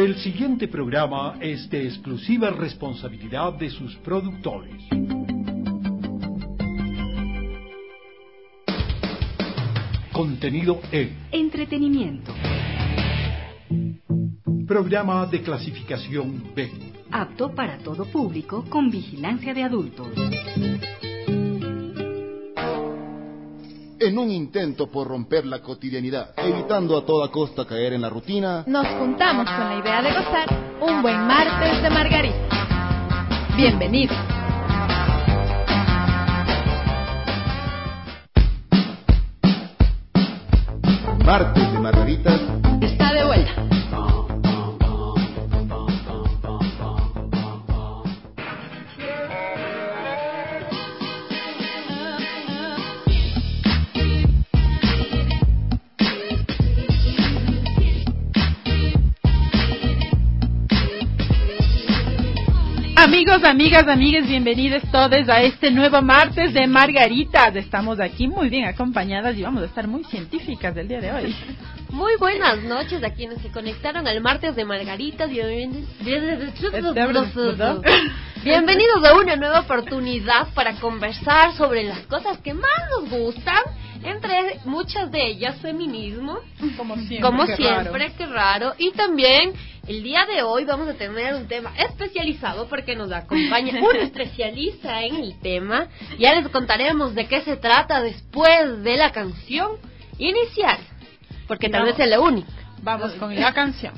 El siguiente programa es de exclusiva responsabilidad de sus productores. Contenido E. Entretenimiento. Programa de clasificación B. Apto para todo público con vigilancia de adultos. En un intento por romper la cotidianidad, evitando a toda costa caer en la rutina, nos juntamos con la idea de gozar un buen martes de margarita. Bienvenidos. Martes de Margaritas está de vuelta. Amigos, amigas, amigues, bienvenidos todos a este nuevo martes de Margaritas. Estamos aquí muy bien acompañadas y vamos a estar muy científicas el día de hoy. Muy buenas noches a quienes se conectaron al martes de Margaritas. Bienvenidos a una nueva oportunidad para conversar sobre las cosas que más nos gustan, entre muchas de ellas feminismo, como siempre, qué raro. Y también el día de hoy vamos a tener un tema especializado porque nos acompaña un especialista en el tema. Ya les contaremos de qué se trata después de la canción inicial, porque tal vez es la única. Vamos con la canción.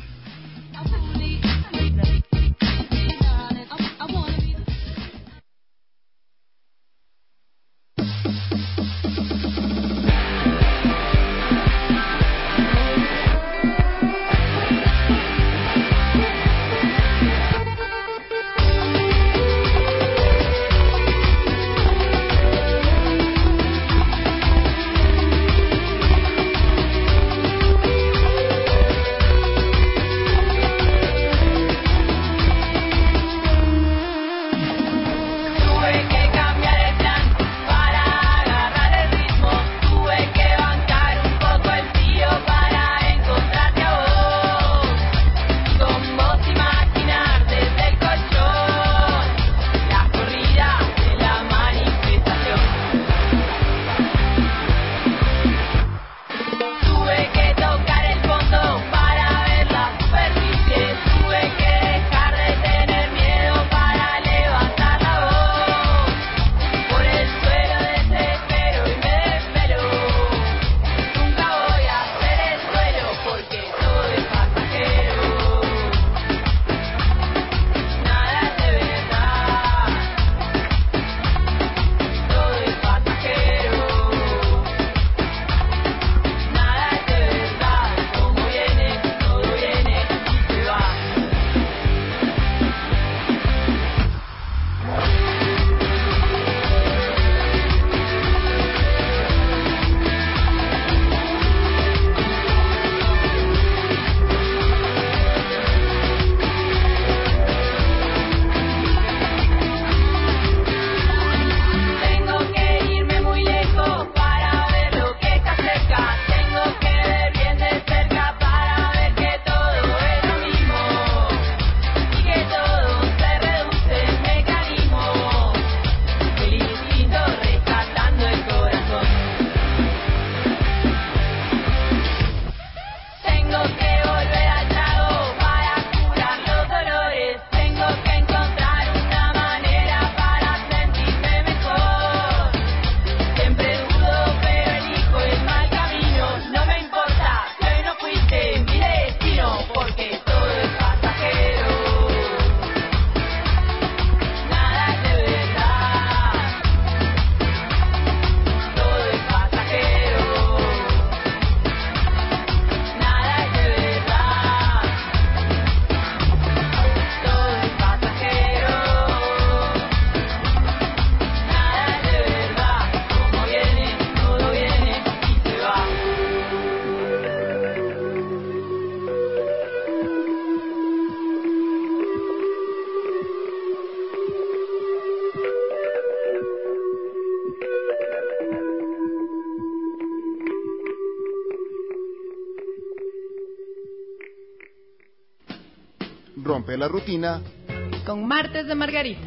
Rompe la rutina con Martes de Margaritas.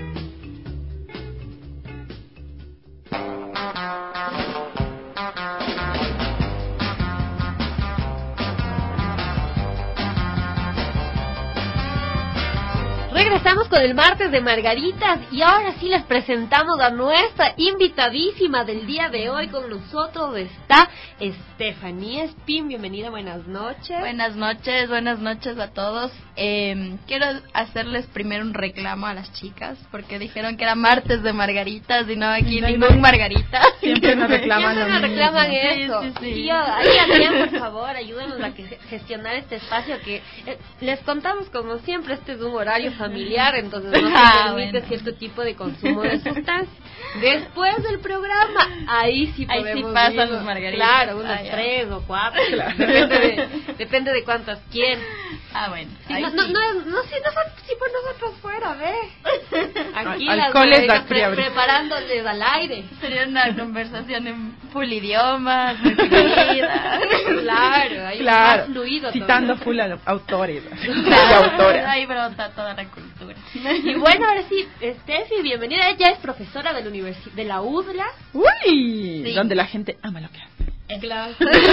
Regresamos con el Martes de Margaritas y ahora sí les presentamos a nuestra invitadísima del día de hoy. Con nosotros está Estefanía Espín. Bienvenida, buenas noches. Buenas noches a todos. Quiero hacerles primero un reclamo a las chicas porque dijeron que era Martes de Margaritas y no aquí ningún Margarita. Siempre nos reclaman eso. Sí. Y ahí Adrián, por favor, ayúdenos a gestionar este espacio que les contamos como siempre, este es un horario familiar, entonces no se permite cierto tipo de consumo de sustancias. Después del programa, ahí sí pasan los margaritas. Claro, unas 3 o 4, claro. depende de cuántas quieren. Bueno. Sí, sí, por nosotros fuera, ve. Aquí preparándoles al aire. Sería una conversación en full idiomas, muy fluida. Claro, ahí más fluido. Citando full autores. Autoras. Ahí brota toda la cultura. Y bueno, ahora sí, Steffi, bienvenida. Ella es profesora de la UDLA. ¡Uy! Sí. Donde la gente ama lo que hace. Claro.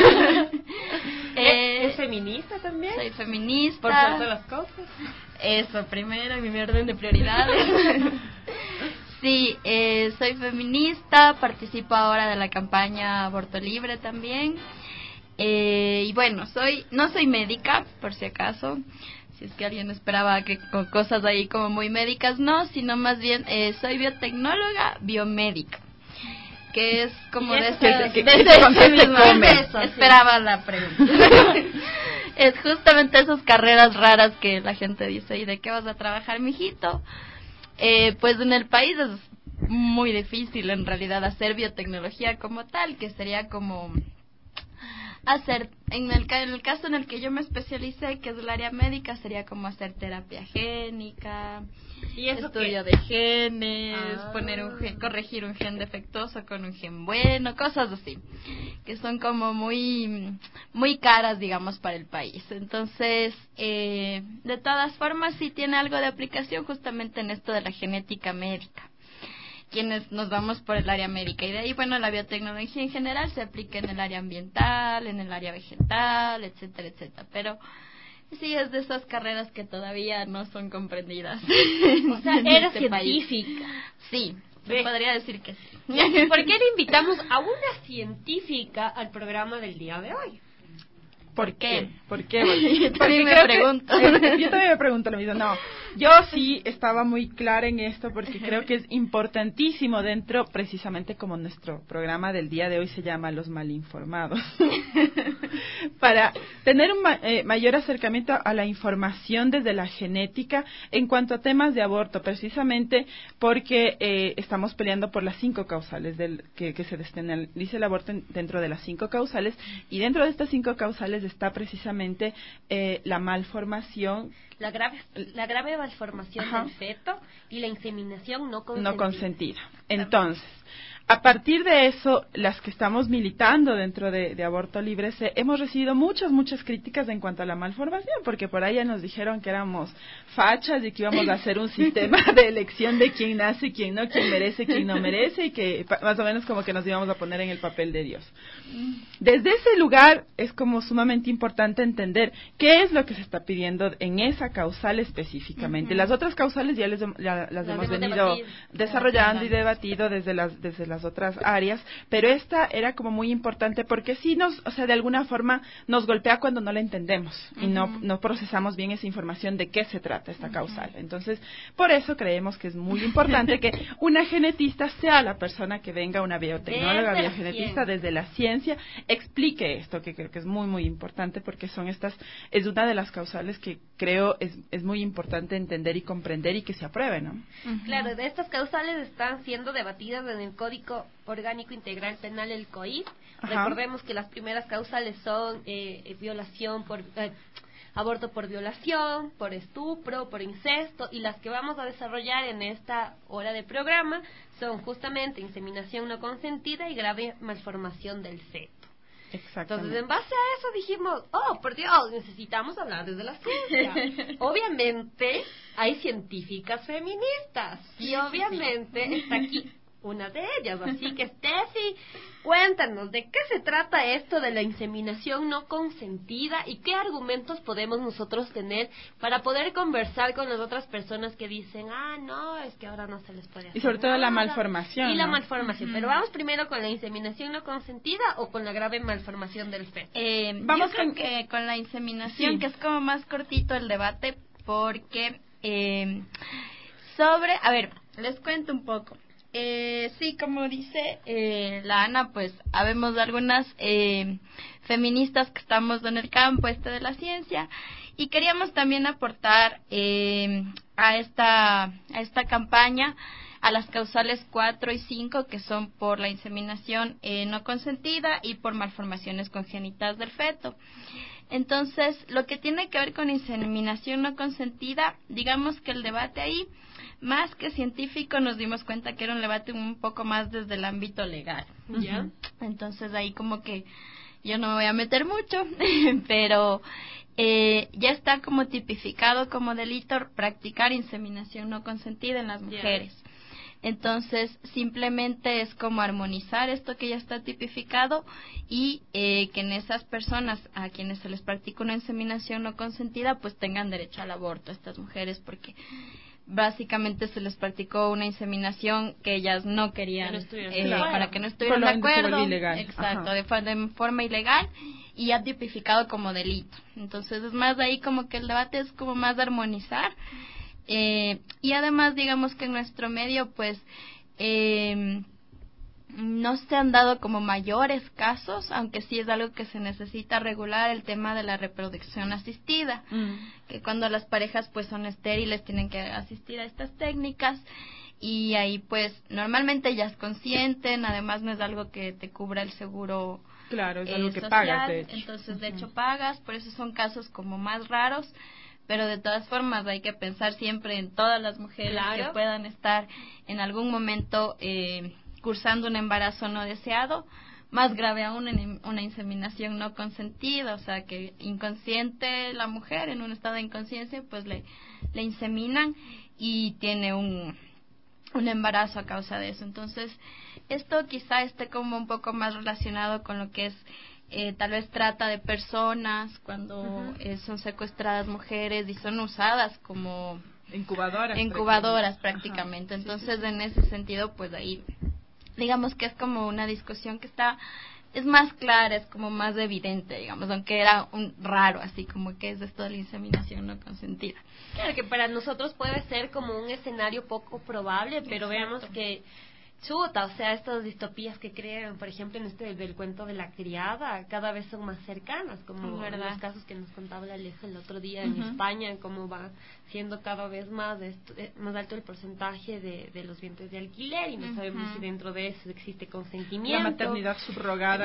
¿Es feminista también? Soy feminista. Por todas las cosas. Eso primero, en mi orden de prioridades. Sí, soy feminista, participo ahora de la campaña Aborto Libre también. Y bueno, no soy médica, por si acaso. Si es que alguien esperaba que con cosas ahí como muy médicas, no, sino más bien soy biotecnóloga biomédica. Que es como de eso, esperaba la pregunta. Es justamente esas carreras raras que la gente dice, ¿y de qué vas a trabajar, mijito? Pues en el país es muy difícil en realidad hacer biotecnología como tal, que sería como hacer, en el caso en el que yo me especialicé, que es el área médica, sería como hacer terapia génica, ¿y eso estudio de genes, corregir un gen defectuoso con un gen bueno, cosas así, que son como muy caras, digamos, para el país. Entonces, de todas formas, sí tiene algo de aplicación justamente en esto de la genética médica, quienes nos vamos por el área médica, y de ahí, bueno, la biotecnología en general se aplica en el área ambiental, en el área vegetal, etcétera, etcétera, pero sí es de esas carreras que todavía no son comprendidas. O sea, eres científica. Sí, podría decir que sí. ¿Por qué le invitamos a una científica al programa del día de hoy? ¿Por qué? Yo también me pregunto. Yo también me pregunto lo mismo. No, yo sí estaba muy clara en esto porque creo que es importantísimo dentro, precisamente como nuestro programa del día de hoy se llama Los Malinformados, para tener un mayor acercamiento a la información desde la genética en cuanto a temas de aborto, precisamente porque estamos peleando por las 5 causales que se despenalice el aborto dentro de las 5 causales, y dentro de estas 5 causales está precisamente la malformación, la grave malformación del feto y la inseminación no consentida. Entonces, a partir de eso, las que estamos militando dentro de Aborto Libre, hemos recibido muchas críticas en cuanto a la malformación, porque por ahí ya nos dijeron que éramos fachas y que íbamos a hacer un sistema de elección de quién nace, quién no, quién merece, quién no merece, y que más o menos como que nos íbamos a poner en el papel de Dios. Desde ese lugar es como sumamente importante entender qué es lo que se está pidiendo en esa causal específicamente. Las otras causales ya las hemos venido desarrollando y debatido desde las otras áreas, pero esta era como muy importante porque sí de alguna forma nos golpea cuando no la entendemos y no procesamos bien esa información de qué se trata esta causal. Entonces, por eso creemos que es muy importante que una genetista sea la persona que venga, una biotecnóloga, biogenetista desde la ciencia, explique esto, que creo que es muy importante porque es una de las causales que creo es muy importante entender y comprender y que se apruebe, ¿no? Claro, de estas causales están siendo debatidas en el Código Orgánico Integral Penal, el COIP. Recordemos que las primeras causales son aborto por violación, por estupro, por incesto, y las que vamos a desarrollar en esta hora de programa son justamente inseminación no consentida y grave malformación del feto. Entonces, en base a eso dijimos, oh, por Dios, necesitamos hablar desde la ciencia. Obviamente hay científicas feministas y obviamente está aquí una de ellas. Así que, Steffi, cuéntanos, ¿de qué se trata esto de la inseminación no consentida y qué argumentos podemos nosotros tener para poder conversar con las otras personas que dicen, no, es que ahora no se les puede hacer y sobre todo nada? La malformación. Y la malformación. Pero vamos primero con la inseminación no consentida o con la grave malformación del feto. Vamos con la inseminación, que es como más cortito el debate, porque a ver, les cuento un poco. Sí, como dice la Ana, pues habemos algunas feministas que estamos en el campo de la ciencia y queríamos también aportar a esta campaña a las causales 4 y 5, que son por la inseminación no consentida y por malformaciones congénitas del feto. Entonces, lo que tiene que ver con inseminación no consentida, digamos que el debate ahí, más que científico, nos dimos cuenta que era un debate un poco más desde el ámbito legal. ¿Ya? Entonces, ahí como que yo no me voy a meter mucho, pero ya está como tipificado como delito practicar inseminación no consentida en las mujeres. Entonces, simplemente es como armonizar esto que ya está tipificado y que en esas personas a quienes se les practica una inseminación no consentida, pues tengan derecho al aborto a estas mujeres, porque básicamente se les practicó una inseminación que ellas no querían, para que no estuvieran de acuerdo. Exacto, de forma ilegal y ya tipificado como delito. Entonces, es más ahí como que el debate es como más de armonizar. Y además, digamos que en nuestro medio, pues, no se han dado como mayores casos, aunque sí es algo que se necesita regular, el tema de la reproducción asistida, que cuando las parejas pues son estériles tienen que asistir a estas técnicas y ahí pues normalmente ellas consienten, además no es algo que te cubra el seguro. Claro, es algo que social, pagas, de hecho. Entonces, de hecho, pagas, por eso son casos como más raros. Pero de todas formas hay que pensar siempre en todas las mujeres que puedan estar en algún momento cursando un embarazo no deseado, más grave aún en una inseminación no consentida, o sea que inconsciente la mujer, en un estado de inconsciencia, pues le inseminan y tiene un embarazo a causa de eso. Entonces, esto quizá esté como un poco más relacionado con lo que es tal vez trata de personas, cuando son secuestradas mujeres y son usadas como incubadoras prácticamente. Entonces, en ese sentido, pues ahí digamos que es como una discusión que es más clara, es como más evidente, digamos, aunque era un raro, así como que es esto de la inseminación no consentida. Claro que para nosotros puede ser como un escenario poco probable, pero veamos que chuta, o sea, estas distopías que crean, por ejemplo, en del cuento de la criada, cada vez son más cercanas, como los casos que nos contaba la Aleja el otro día en España, cómo va siendo cada vez más alto el porcentaje de los vientres de alquiler, y no sabemos si dentro de eso existe consentimiento. La maternidad subrogada.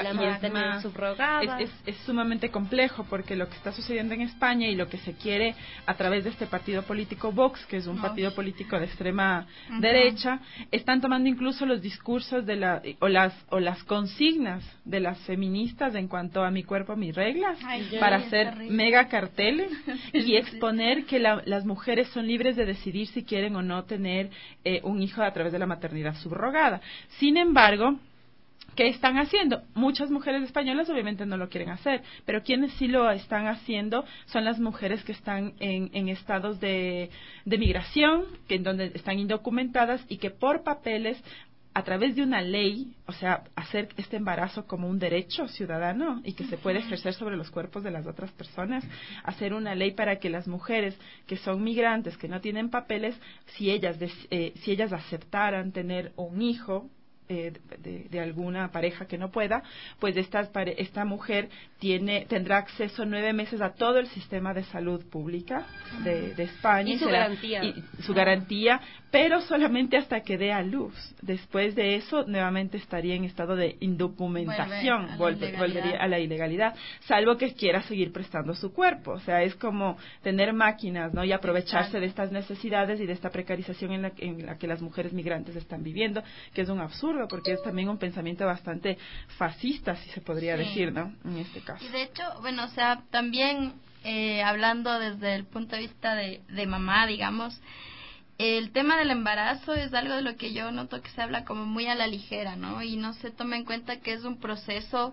Es sumamente complejo, porque lo que está sucediendo en España y lo que se quiere a través de este partido político Vox, que es un partido político de extrema derecha, están tomando incluso los discursos o las consignas de las feministas en cuanto a mi cuerpo, mis reglas, para hacer mega carteles y exponer que las mujeres son libres de decidir si quieren o no tener un hijo a través de la maternidad subrogada. Sin embargo, ¿qué están haciendo? Muchas mujeres españolas obviamente no lo quieren hacer, pero quienes sí lo están haciendo son las mujeres que están en estados de migración, en donde están indocumentadas y que por papeles, a través de una ley, o sea, hacer este embarazo como un derecho ciudadano y que se puede ejercer sobre los cuerpos de las otras personas, hacer una ley para que las mujeres que son migrantes, que no tienen papeles, si ellas aceptaran tener un hijo de alguna pareja que no pueda, pues esta mujer tendrá acceso 9 meses a todo el sistema de salud pública de España. Y su garantía, pero solamente hasta que dé a luz. Después de eso, nuevamente estaría en estado de indocumentación, volvería a la ilegalidad, salvo que quiera seguir prestando su cuerpo. O sea, es como tener máquinas, ¿no? Y aprovecharse de estas necesidades y de esta precarización en la que las mujeres migrantes están viviendo, que es un absurdo. acuerdo, porque es también un pensamiento bastante fascista, si se podría decir, ¿no? En este caso. Y de hecho, bueno, o sea, también hablando desde el punto de vista de mamá, digamos, el tema del embarazo es algo de lo que yo noto que se habla como muy a la ligera, ¿no? Y no se toma en cuenta que es un proceso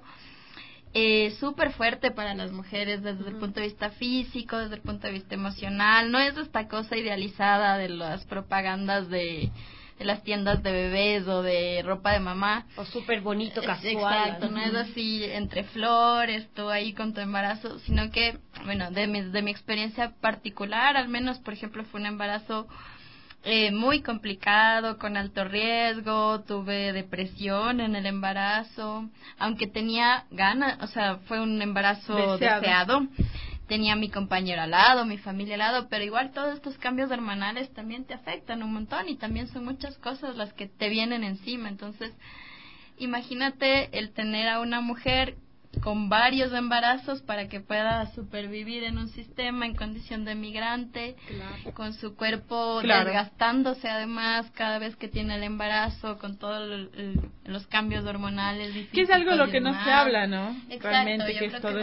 súper fuerte para las mujeres desde el punto de vista físico, desde el punto de vista emocional. No es esta cosa idealizada de las propagandas de las tiendas de bebés o de ropa de mamá. O súper bonito, casual. Exacto, no es así entre flores, tú ahí con tu embarazo, sino que, bueno, de mi experiencia particular, al menos, por ejemplo, fue un embarazo muy complicado, con alto riesgo, tuve depresión en el embarazo, aunque tenía ganas, o sea, fue un embarazo deseado. Tenía a mi compañero al lado, mi familia al lado, pero igual todos estos cambios hormonales también te afectan un montón y también son muchas cosas las que te vienen encima. Entonces, imagínate el tener a una mujer con varios embarazos para que pueda supervivir en un sistema en condición de migrante, con su cuerpo desgastándose además cada vez que tiene el embarazo, con todos los cambios hormonales. Que es algo de lo que no se habla, ¿no? Exacto, realmente, que es todo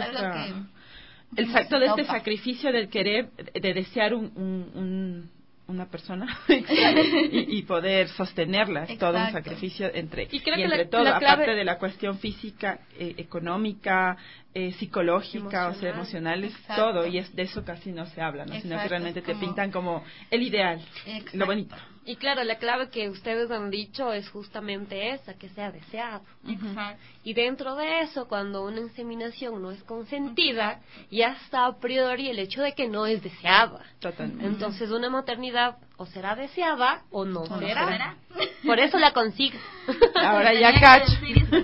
el salto de este sacrificio del querer, de desear una persona y poder sostenerla, es todo un sacrificio entre todo, aparte de la cuestión física, económica, psicológica, o sea, emocional, es todo, y es de eso casi no se habla, ¿no? Sino que realmente te pintan como el ideal, lo bonito. Y claro, la clave que ustedes han dicho es justamente esa, que sea deseado. Y dentro de eso, cuando una inseminación no es consentida, ya está a priori el hecho de que no es deseada. Totalmente. Entonces, una maternidad o será deseada o no será. Por eso la consigo. Ahora ya cacho.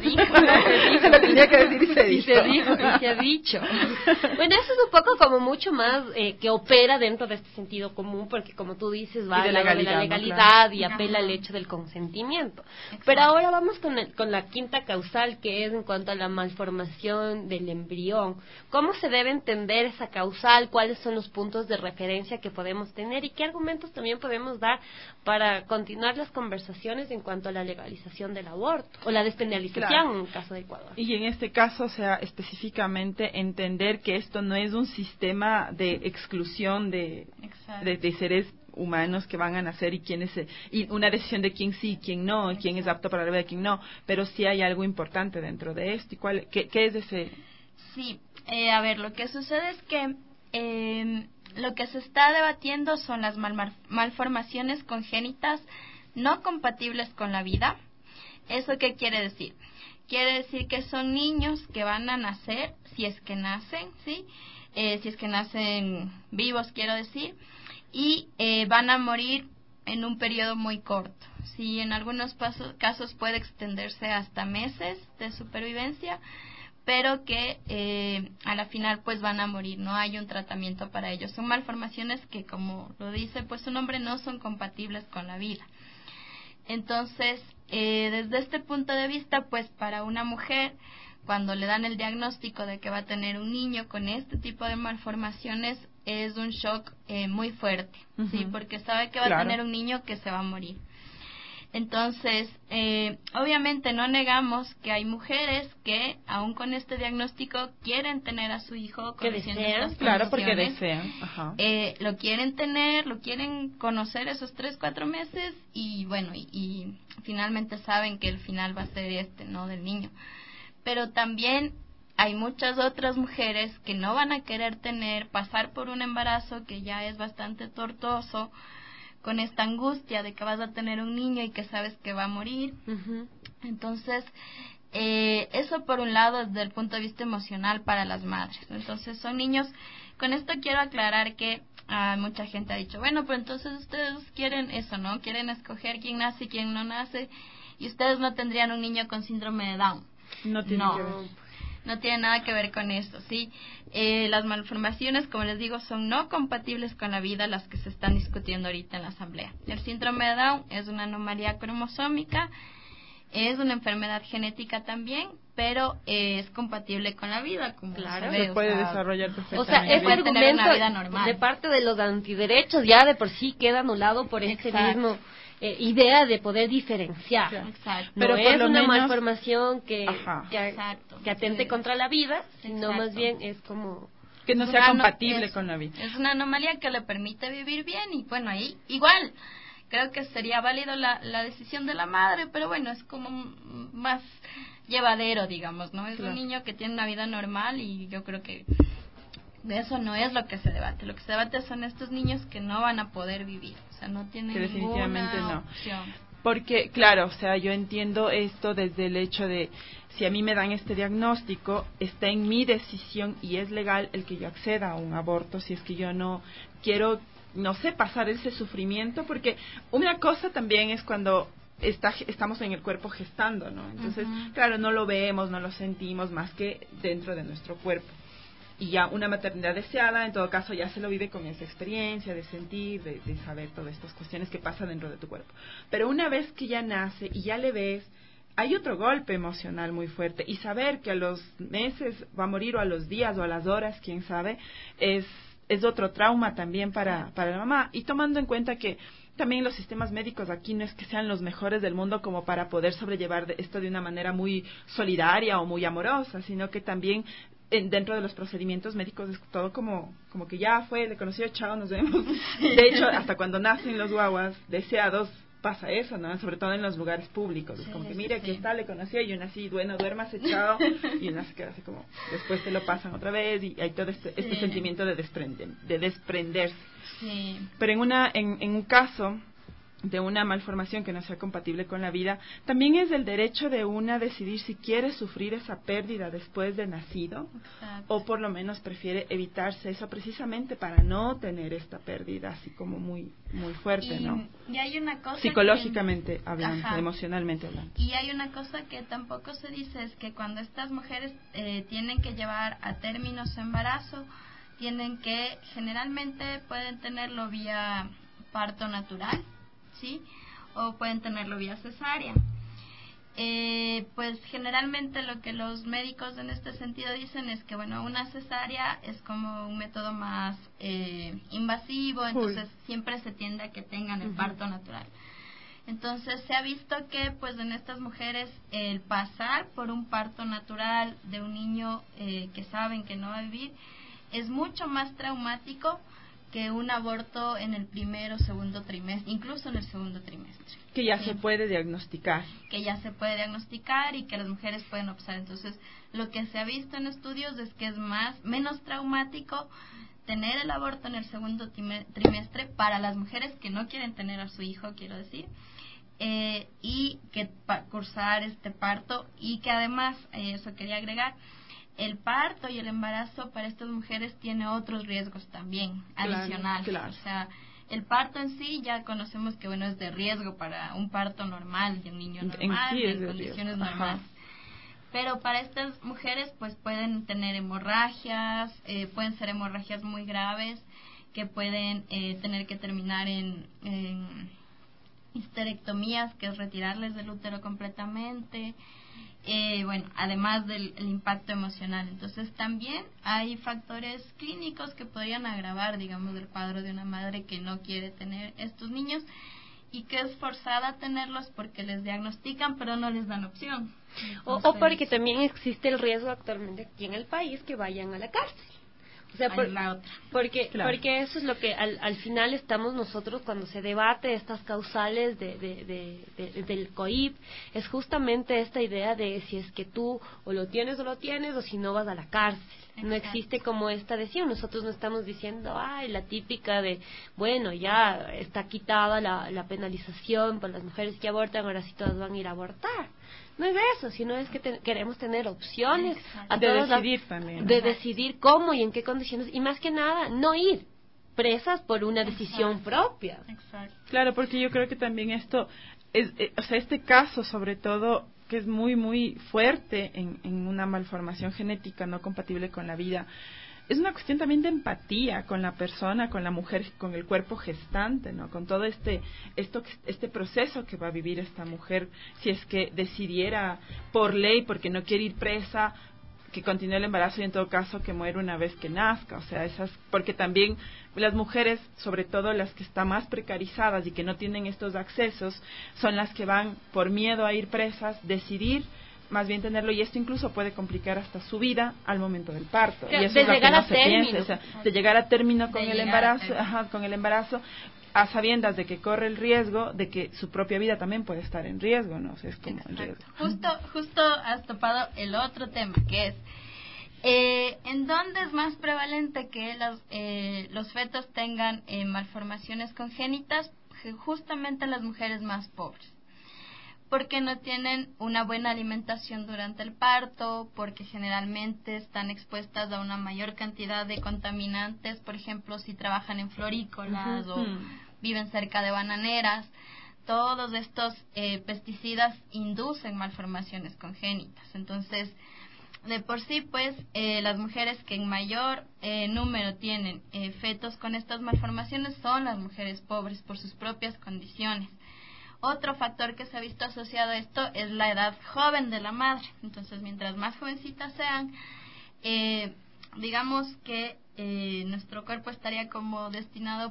Se lo tenía que decir y se dijo. Y se ha dicho. Bueno, eso es un poco como mucho más que opera dentro de este sentido común, porque como tú dices, va a la legalidad y apela al hecho del consentimiento. Exacto. Pero ahora vamos con la quinta causal, que es en cuanto a la malformación del embrión. ¿Cómo se debe entender esa causal? ¿Cuáles son los puntos de referencia que podemos tener? ¿Y qué argumentos también podemos dar para continuar las conversaciones en cuanto a la legalización del aborto o la despenalización en el caso de Ecuador? Y en este caso, o sea, específicamente entender que esto no es un sistema de exclusión de seres humanos que van a nacer y una decisión de quién sí, quién no, y quién es apto para la vida y quién no, pero sí hay algo importante dentro de esto. ¿Y qué es ese? Sí, a ver, lo que sucede es que lo que se está debatiendo son las malformaciones congénitas no compatibles con la vida. ¿Eso qué quiere decir? Quiere decir que son niños que van a nacer, si es que nacen, ¿sí? Si es que nacen vivos, quiero decir, y van a morir en un periodo muy corto. Sí, en algunos casos puede extenderse hasta meses de supervivencia, pero que a la final pues van a morir, no hay un tratamiento para ellos. Son malformaciones que, como lo dice pues su nombre, no son compatibles con la vida. Entonces, desde este punto de vista, pues para una mujer, cuando le dan el diagnóstico de que va a tener un niño con este tipo de malformaciones, es un shock muy fuerte, ¿sí? Porque sabe que va a tener un niño que se va a morir. Entonces, obviamente no negamos que hay mujeres que, aún con este diagnóstico, quieren tener a su hijo conociendo estas condiciones. Claro, porque desean. Lo quieren tener, lo quieren conocer esos 3-4 meses y bueno, y finalmente saben que el final va a ser ¿no? Del niño. Pero también hay muchas otras mujeres que no van a querer pasar por un embarazo que ya es bastante tortuoso, con esta angustia de que vas a tener un niño y que sabes que va a morir. Entonces, eso por un lado desde el punto de vista emocional para las madres. Entonces, son niños. Con esto quiero aclarar que mucha gente ha dicho, bueno, pero entonces ustedes quieren eso, ¿no? Quieren escoger quién nace y quién no nace, y ustedes no tendrían un niño con síndrome de Down. No tiene nada que ver con eso, ¿sí? Las malformaciones, como les digo, son no compatibles con la vida, las que se están discutiendo ahorita en la Asamblea. El síndrome de Down es una anomalía cromosómica, es una enfermedad genética también, pero es compatible con la vida, como se puede desarrollar perfectamente. O sea, ese argumento de parte de los antiderechos ya de por sí queda anulado por este mismo idea de poder diferenciar. Exacto. No pero es una menos... malformación que Exacto. atente contra la vida, sino Exacto. más bien es como... que no sea compatible con la vida. Es una anomalía que le permite vivir bien y bueno, ahí igual creo que sería válido la decisión de la madre, pero bueno, es como más llevadero, digamos, ¿no? Es un niño que tiene una vida normal y yo creo que de eso no es lo que se debate. Lo que se debate son estos niños que no van a poder vivir, o sea, no tienen que definitivamente ninguna no. opción. Porque, claro, o sea, yo entiendo esto desde el hecho de, si a mí me dan este diagnóstico, está en mi decisión y es legal el que yo acceda a un aborto, si es que yo no quiero, no sé, pasar ese sufrimiento, porque una cosa también es cuando estamos en el cuerpo gestando, ¿no? Entonces, claro, no lo vemos, no lo sentimos más que dentro de nuestro cuerpo. Y ya una maternidad deseada, en todo caso, ya se lo vive con esa experiencia de sentir, de saber todas estas cuestiones que pasan dentro de tu cuerpo. Pero una vez que ya nace y ya le ves, hay otro golpe emocional muy fuerte. Y saber que a los meses va a morir, o a los días, o a las horas, quién sabe, es otro trauma también para la mamá. Y tomando en cuenta que también los sistemas médicos aquí no es que sean los mejores del mundo como para poder sobrellevar esto de una manera muy solidaria o muy amorosa, sino que también dentro de los procedimientos médicos es todo como que ya fue, le conoció, chao, nos vemos. De hecho, hasta cuando nacen los guaguas deseados pasa eso, ¿no? Sobre todo en los lugares públicos. Es como que, mira, aquí está, le conocí, y una así, bueno, duérmase, chao, y una se queda así como, después te lo pasan otra vez, y hay todo este sentimiento de desprenderse. Sí. Pero en un caso de una malformación que no sea compatible con la vida, también es el derecho de una decidir si quiere sufrir esa pérdida después de nacido. Exacto. O por lo menos prefiere evitarse eso precisamente para no tener esta pérdida así como muy muy fuerte, ¿no? Y hay una cosa psicológicamente hablando, emocionalmente hablando. Y hay una cosa que tampoco se dice, es que cuando estas mujeres tienen que llevar a término su embarazo, tienen que, generalmente pueden tenerlo vía parto natural, ¿sí? O pueden tenerlo vía cesárea. Pues generalmente lo que los médicos en este sentido dicen es que, bueno, una cesárea es como un método más invasivo, entonces siempre se tiende a que tengan el parto natural. Entonces se ha visto que pues en estas mujeres el pasar por un parto natural de un niño que saben que no va a vivir es mucho más traumático que un aborto en el primero o segundo trimestre, incluso en el segundo trimestre. Que ya se puede diagnosticar. Que ya se puede diagnosticar y que las mujeres pueden observar. Entonces, lo que se ha visto en estudios es que es menos traumático tener el aborto en el segundo trimestre para las mujeres que no quieren tener a su hijo, quiero decir, y que cursar este parto, y que además, eso quería agregar, el parto y el embarazo para estas mujeres tiene otros riesgos también adicionales. Claro. O sea, el parto en sí ya conocemos que, bueno, es de riesgo para un parto normal de un niño normal, en condiciones normales. Pero para estas mujeres pues pueden tener hemorragias, pueden ser hemorragias muy graves que pueden tener que terminar en histerectomías, que es retirarles del útero completamente. Bueno, además del impacto emocional. Entonces también hay factores clínicos que podrían agravar, digamos, el cuadro de una madre que no quiere tener estos niños y que es forzada a tenerlos porque les diagnostican pero no les dan opción. Entonces, o porque también existe el riesgo actualmente aquí en el país que vayan a la cárcel. O sea, porque eso es lo que al final estamos nosotros cuando se debate estas causales del COIP, es justamente esta idea de si es que tú o lo tienes o si no vas a la cárcel. Exacto. No existe como esta decisión. Nosotros no estamos diciendo, la típica de, bueno, ya está quitada la penalización por las mujeres que abortan, ahora sí todas van a ir a abortar. No es eso, sino es que queremos tener opciones a de decidir también, ¿no? De decidir cómo y en qué condiciones, y más que nada, no ir presas por una decisión propia. Exacto. Claro, porque yo creo que también esto, o sea, este caso sobre todo, que es muy, muy fuerte en una malformación genética no compatible con la vida, es una cuestión también de empatía con la persona, con la mujer, con el cuerpo gestante, ¿no? Con todo este proceso que va a vivir esta mujer, si es que decidiera por ley, porque no quiere ir presa, que continúe el embarazo y en todo caso que muera una vez que nazca. O sea, porque también las mujeres, sobre todo las que están más precarizadas y que no tienen estos accesos, son las que van por miedo a ir presas, decidir más bien tenerlo, y esto incluso puede complicar hasta su vida al momento del parto. Claro, y eso es lo que no se piensa, o sea, de llegar a término con el embarazo, a sabiendas de que corre el riesgo de que su propia vida también puede estar en riesgo, ¿no? O sea, es como en riesgo. Justo has topado el otro tema, que es ¿en dónde es más prevalente que los fetos tengan malformaciones congénitas? Justamente las mujeres más pobres, porque no tienen una buena alimentación durante el parto, porque generalmente están expuestas a una mayor cantidad de contaminantes, por ejemplo, si trabajan en florícolas o viven cerca de bananeras. Todos estos pesticidas inducen malformaciones congénitas. Entonces, de por sí, pues, las mujeres que en mayor número tienen fetos con estas malformaciones son las mujeres pobres por sus propias condiciones. Otro factor que se ha visto asociado a esto es la edad joven de la madre. Entonces, mientras más jovencitas sean, digamos que nuestro cuerpo estaría como destinado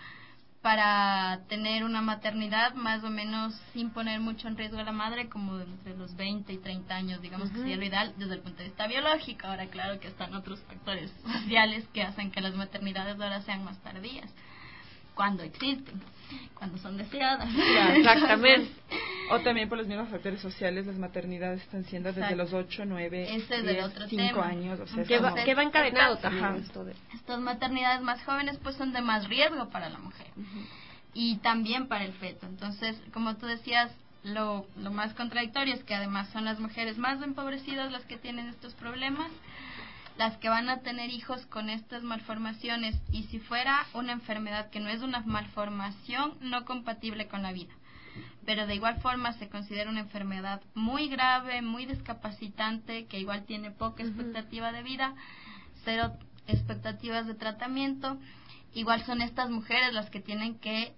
para tener una maternidad más o menos sin poner mucho en riesgo a la madre, como entre los 20 y 30 años, digamos que sería lo ideal desde el punto de vista biológico. Ahora, claro que están otros factores sociales que hacen que las maternidades ahora sean más tardías, cuando existen, cuando son deseadas. Claro, exactamente. O también por los mismos factores sociales, las maternidades están siendo desde los 8, 9, 10, 5 años. O sea, que va encadenado también esto de... Estas maternidades más jóvenes pues son de más riesgo para la mujer y también para el feto. Entonces, como tú decías, lo más contradictorio es que además son las mujeres más empobrecidas las que tienen estos problemas, las que van a tener hijos con estas malformaciones, y si fuera una enfermedad que no es una malformación no compatible con la vida, pero de igual forma se considera una enfermedad muy grave, muy discapacitante, que igual tiene poca expectativa de vida, 0 expectativas de tratamiento, igual son estas mujeres las que tienen que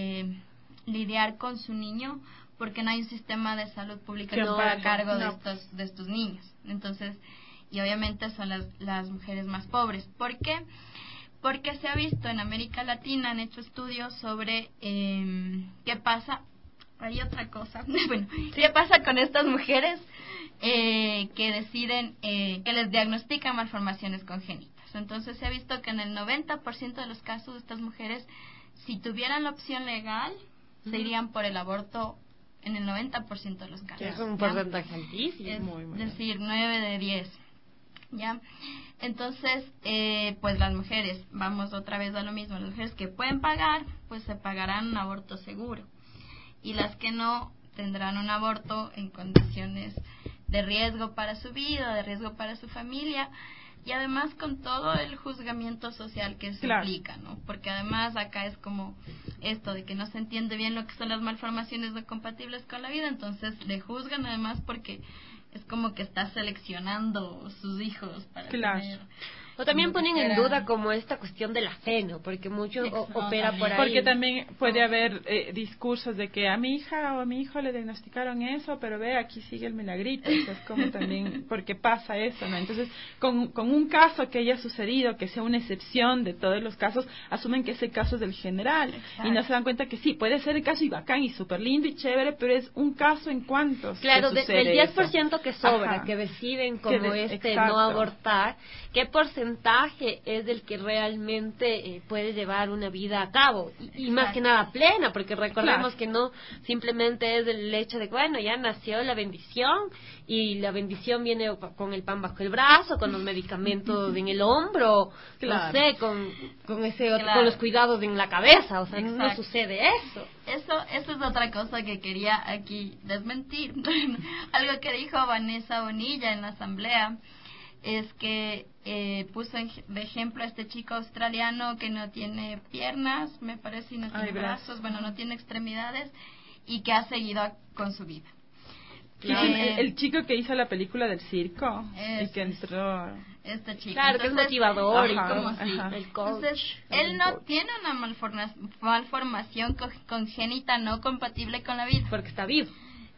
lidiar con su niño, porque no hay un sistema de salud pública que esté a cargo de estos niños. Entonces, y obviamente son las mujeres más pobres. ¿Por qué? Porque se ha visto en América Latina, han hecho estudios sobre qué pasa. Hay otra cosa. Bueno, ¿qué pasa con estas mujeres que deciden, que les diagnostican malformaciones congénitas? Entonces se ha visto que en el 90% de los casos de estas mujeres, si tuvieran la opción legal, se irían por el aborto en el 90% de los casos. Es un porcentaje altísimo. Es muy decir, 9 de 10. ¿Ya? Entonces, pues las mujeres, vamos otra vez a lo mismo, las mujeres que pueden pagar, pues se pagarán un aborto seguro, y las que no, tendrán un aborto en condiciones de riesgo para su vida, de riesgo para su familia, y además con todo el juzgamiento social que eso implica, ¿no? Porque además acá es como esto de que no se entiende bien lo que son las malformaciones no compatibles con la vida, entonces le juzgan además porque es como que está seleccionando sus hijos para tener... O también ponen en duda como esta cuestión de la fe, ¿no? Porque mucho opera por ahí. Porque también puede haber discursos de que a mi hija o a mi hijo le diagnosticaron eso, pero ve, aquí sigue el milagrito. O sea, es como también, porque pasa eso, ¿no? Entonces, con un caso que haya sucedido, que sea una excepción de todos los casos, asumen que ese caso es del general. Exacto. Y no se dan cuenta que sí, puede ser el caso y bacán y súper lindo y chévere, pero es un caso en cuantos. Claro, del 10% que sobra, que deciden como no abortar, ¿qué porcentaje es el que realmente puede llevar una vida a cabo? Y más que nada plena, porque recordemos que no simplemente es el hecho de que, bueno, ya nació la bendición, y la bendición viene con el pan bajo el brazo, con los medicamentos en el hombro, no sé, con con los cuidados en la cabeza, o sea, no sucede eso. Eso es otra cosa que quería aquí desmentir. Algo que dijo Vanessa Bonilla en la asamblea es que puso de ejemplo a este chico australiano que no tiene piernas, me parece, y no tiene brazos, bueno, no tiene extremidades, y que ha seguido con su vida. El chico que hizo la película del circo, el que entró... Este chico. Claro, que es motivador y como el coach. Entonces, él no tiene una malformación congénita no compatible con la vida. Porque está vivo.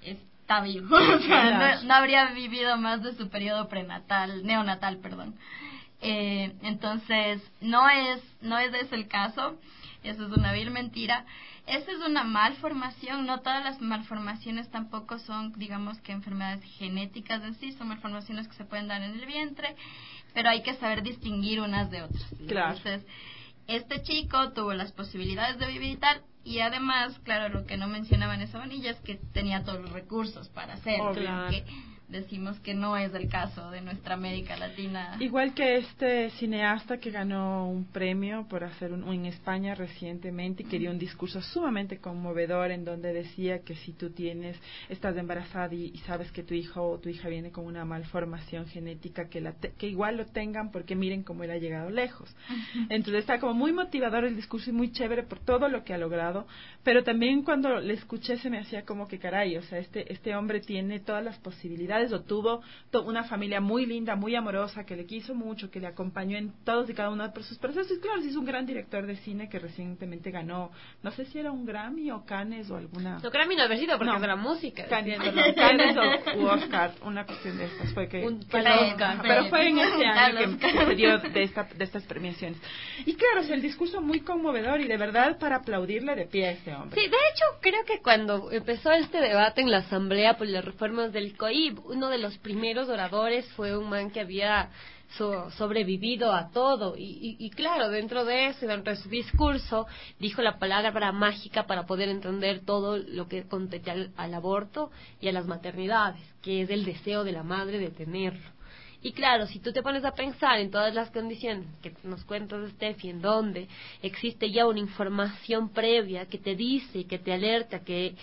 está vivo. O sea, no habría vivido más de su periodo neonatal, perdón. Entonces, no es ese el caso. Eso es una vil mentira. Esa es una malformación. No todas las malformaciones tampoco son, digamos, que enfermedades genéticas en sí. Son malformaciones que se pueden dar en el vientre, pero hay que saber distinguir unas de otras. Claro. Entonces, este chico tuvo las posibilidades de vivir y tal, y además, claro, lo que no mencionaba en esa Bonilla es que tenía todos los recursos para hacerlo. Claro. Que decimos que no es el caso de nuestra América Latina. Igual que este cineasta que ganó un premio por hacer en España recientemente y quería un discurso sumamente conmovedor en donde decía que si tú estás embarazada y sabes que tu hijo o tu hija viene con una malformación genética, que igual lo tengan porque miren cómo él ha llegado lejos. Entonces está como muy motivador el discurso y muy chévere por todo lo que ha logrado, pero también cuando le escuché se me hacía como que caray, o sea, este hombre tiene todas las posibilidades, o tuvo una familia muy linda, muy amorosa, que le quiso mucho, que le acompañó en todos y cada uno de sus procesos. Y claro, es un gran director de cine que recientemente ganó, no sé si era un Grammy o Cannes o alguna... No, Grammy no haber sido porque es de la música. Cannes o Oscar, una cuestión de estas fue que... pero fue en este año que se dio de estas premiaciones. Y claro, es el discurso muy conmovedor y de verdad para aplaudirle de pie a este hombre. Sí, de hecho, creo que cuando empezó este debate en la Asamblea por las reformas del COIP, uno de los primeros oradores fue un man que había sobrevivido a todo y claro, dentro de eso, dentro de su discurso, dijo la palabra mágica para poder entender todo lo que compete al aborto y a las maternidades, que es el deseo de la madre de tenerlo. Y claro, si tú te pones a pensar en todas las condiciones que nos cuentas, Steffi, en donde existe ya una información previa que te dice, que te alerta que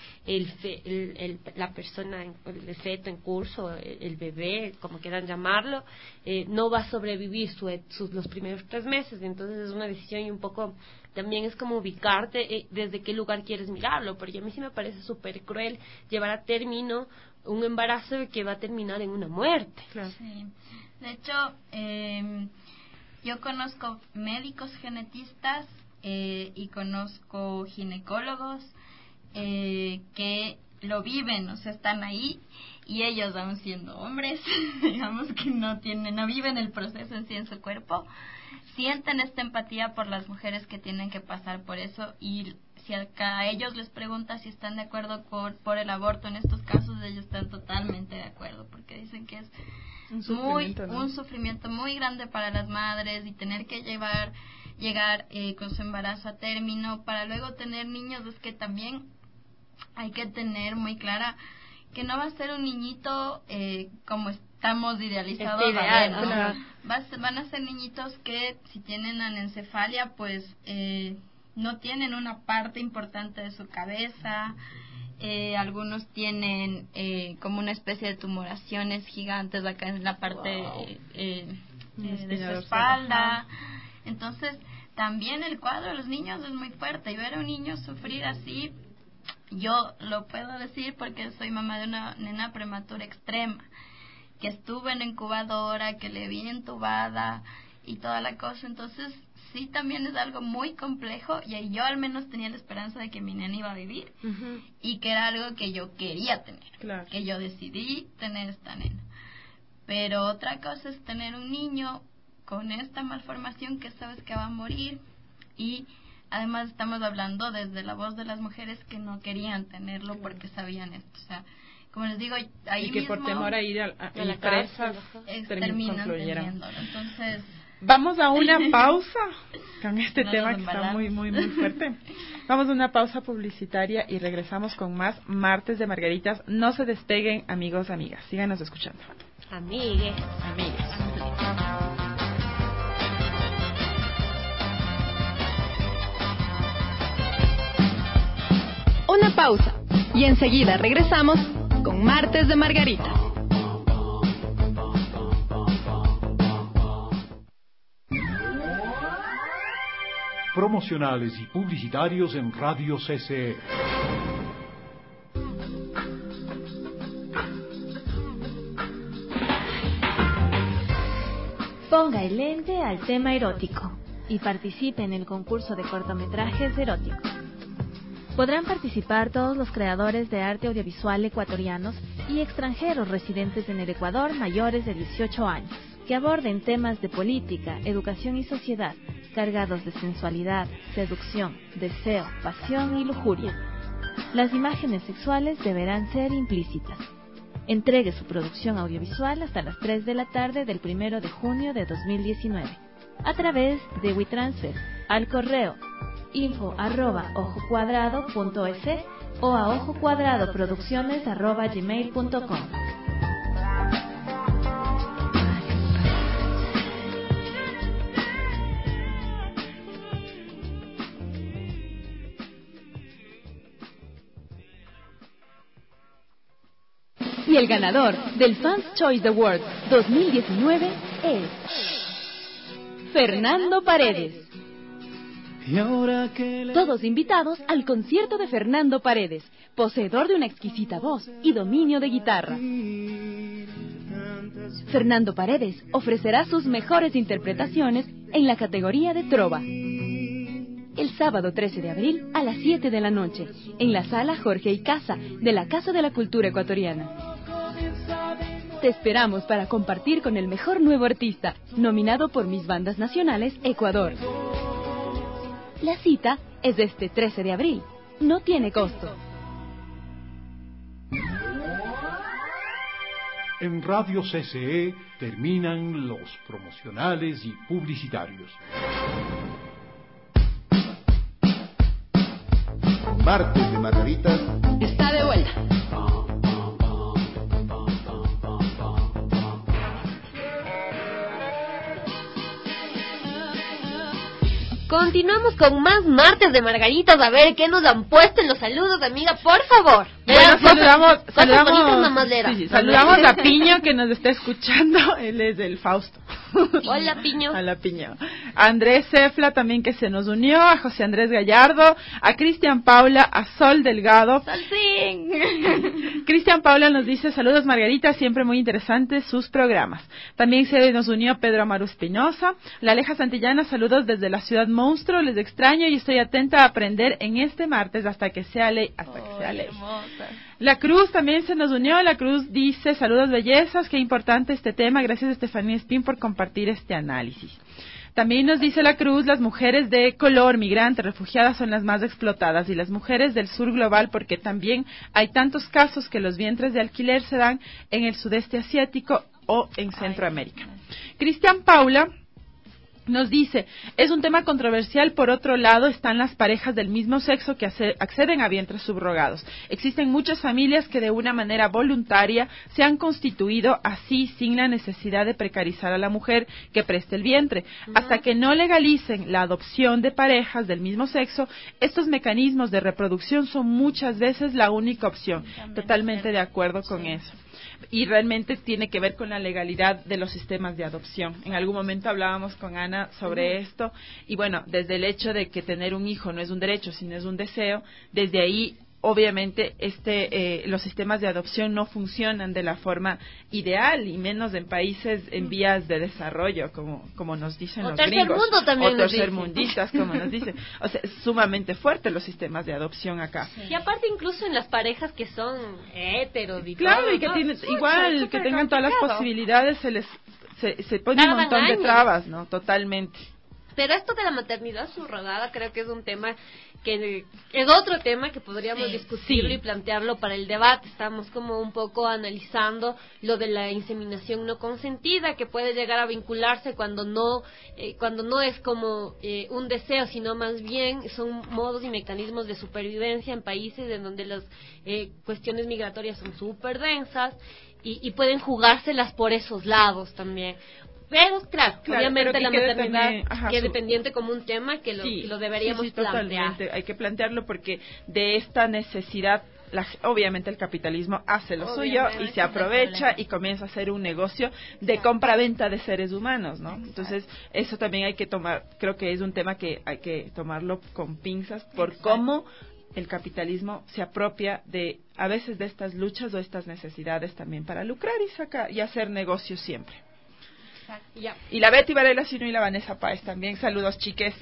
la persona, el feto en curso, el bebé, como quieran llamarlo, no va a sobrevivir los primeros 3 meses. Entonces es una decisión y un poco también es como ubicarte desde qué lugar quieres mirarlo, porque a mí sí me parece súper cruel llevar a término un embarazo que va a terminar en una muerte. Claro. Sí. De hecho, yo conozco médicos genetistas y conozco ginecólogos que lo viven, o sea, están ahí y ellos, aún siendo hombres, digamos que no viven el proceso en sí en su cuerpo, sienten esta empatía por las mujeres que tienen que pasar por eso, y si a ellos les pregunta si están de acuerdo por el aborto en estos casos, ellos están totalmente de acuerdo, porque dicen que es un sufrimiento muy grande para las madres, y tener que llegar con su embarazo a término para luego tener niños. Es que también hay que tener muy clara que no va a ser un niñito como estamos idealizados, ideal, ¿no? Van a ser niñitos que, si tienen anencefalia, pues no tienen una parte importante de su cabeza. Algunos tienen como una especie de tumoraciones gigantes acá en la parte de su espalda. Entonces, también el cuadro de los niños es muy fuerte. Y ver a un niño sufrir así, yo lo puedo decir porque soy mamá de una nena prematura extrema, que estuve en incubadora, que le vi entubada y toda la cosa. Entonces, sí, también es algo muy complejo, y yo al menos tenía la esperanza de que mi nena iba a vivir, y que era algo que yo quería tener, que yo decidí tener esta nena. Pero otra cosa es tener un niño con esta malformación que sabes que va a morir, y además estamos hablando desde la voz de las mujeres que no querían tenerlo porque sabían esto. O sea, como les digo, ahí y que mismo, por temor a ir a la presa terminan teniéndolo. Entonces, vamos a una pausa con este tema que está muy, muy, muy fuerte. Vamos a una pausa publicitaria y regresamos con más Martes de Margaritas. No se despeguen, amigos, amigas. Síganos escuchando. Amigues. Una pausa y enseguida regresamos con Martes de Margaritas. Promocionales y publicitarios en Radio CCE. Ponga el lente al tema erótico y participe en el concurso de cortometrajes eróticos. Podrán participar todos los creadores de arte audiovisual ecuatorianos y extranjeros residentes en el Ecuador mayores de 18 años, que aborden temas de política, educación y sociedad, cargados de sensualidad, seducción, deseo, pasión y lujuria. Las imágenes sexuales deberán ser implícitas. Entregue su producción audiovisual hasta las 3 de la tarde del 1 de junio de 2019 a través de WeTransfer al correo info@ojocuadrado.es o a ojocuadradoproducciones@gmail.com. Y el ganador del Fans Choice Awards 2019 es Fernando Paredes. Todos invitados al concierto de Fernando Paredes, poseedor de una exquisita voz y dominio de guitarra. Fernando Paredes ofrecerá sus mejores interpretaciones en la categoría de Trova. El sábado 13 de abril a las 7 de la noche, en la sala Jorge Icaza de la Casa de la Cultura Ecuatoriana. Te esperamos para compartir con el mejor nuevo artista, nominado por Mis Bandas Nacionales Ecuador. La cita es este 13 de abril. No tiene costo. En Radio CCE terminan los promocionales y publicitarios. Martes de Margaritas Está de vuelta. Continuamos con más martes de Margaritas. A ver, ¿qué nos han puesto en los saludos, amiga? Por favor. Bueno, saludamos saludamos a Piño, que nos está escuchando. Él es del Fausto. Hola, Piño. Hola, Piño. A Andrés Cefla también, que se nos unió, a José Andrés Gallardo, a Cristian Paula, a Sol Delgado. Solcín. Cristian Paula nos dice: saludos, Margarita, siempre muy interesantes sus programas. También se nos unió Pedro Amaru Espinosa. La Aleja Santillana, saludos desde la ciudad monstruo, les extraño y estoy atenta a aprender en este martes hasta que sea ley. Hermosa. La Cruz también se nos unió. La Cruz dice: saludos, bellezas, qué importante este tema. Gracias a Estefanía Espín por compartir este análisis. También nos dice la Cruz: las mujeres de color, migrantes, refugiadas son las más explotadas, y las mujeres del sur global, porque también hay tantos casos que los vientres de alquiler se dan en el sudeste asiático o en Centroamérica. Cristian Paula nos dice: es un tema controversial. Por otro lado están las parejas del mismo sexo que acceden a vientres subrogados. Existen muchas familias que de una manera voluntaria se han constituido así, sin la necesidad de precarizar a la mujer que preste el vientre. Hasta que no legalicen la adopción de parejas del mismo sexo, estos mecanismos de reproducción son muchas veces la única opción. Totalmente de acuerdo con eso. Y realmente tiene que ver con la legalidad de los sistemas de adopción. En algún momento hablábamos con Ana sobre esto, y bueno, desde el hecho de que tener un hijo no es un derecho, sino es un deseo, desde ahí obviamente los sistemas de adopción no funcionan de la forma ideal, y menos en países en vías de desarrollo, como nos dicen los gringos, mundo también, o tercermundistas, como nos dicen. O sea, es sumamente fuerte los sistemas de adopción acá. Sí. Y aparte incluso en las parejas que son heteros y claro, todo, y que ¿no? tienen igual, que tengan todas las posibilidades, se pone Tardan un montón años. de trabas, ¿no? Totalmente. Pero esto de la maternidad subrogada creo que es un tema que es otro tema que podríamos discutirlo y plantearlo para el debate. Estamos como un poco analizando lo de la inseminación no consentida, que puede llegar a vincularse cuando no es como un deseo, sino más bien son modos y mecanismos de supervivencia en países en donde las cuestiones migratorias son súper densas y pueden jugárselas por esos lados también. Pero claro, obviamente la maternidad quede pendiente como un tema que lo deberíamos plantear. Totalmente. Hay que plantearlo porque de esta necesidad, obviamente el capitalismo hace lo suyo y se aprovecha y comienza a hacer un negocio de compra-venta de seres humanos, ¿no? Entonces, eso también hay que tomar, creo que es un tema que hay que tomarlo con pinzas por cómo el capitalismo se apropia a veces de estas luchas o estas necesidades también para lucrar y hacer negocio siempre. Exacto. Ya. Y la Betty Varela Sino y la Vanessa Páez también. Saludos, chiques.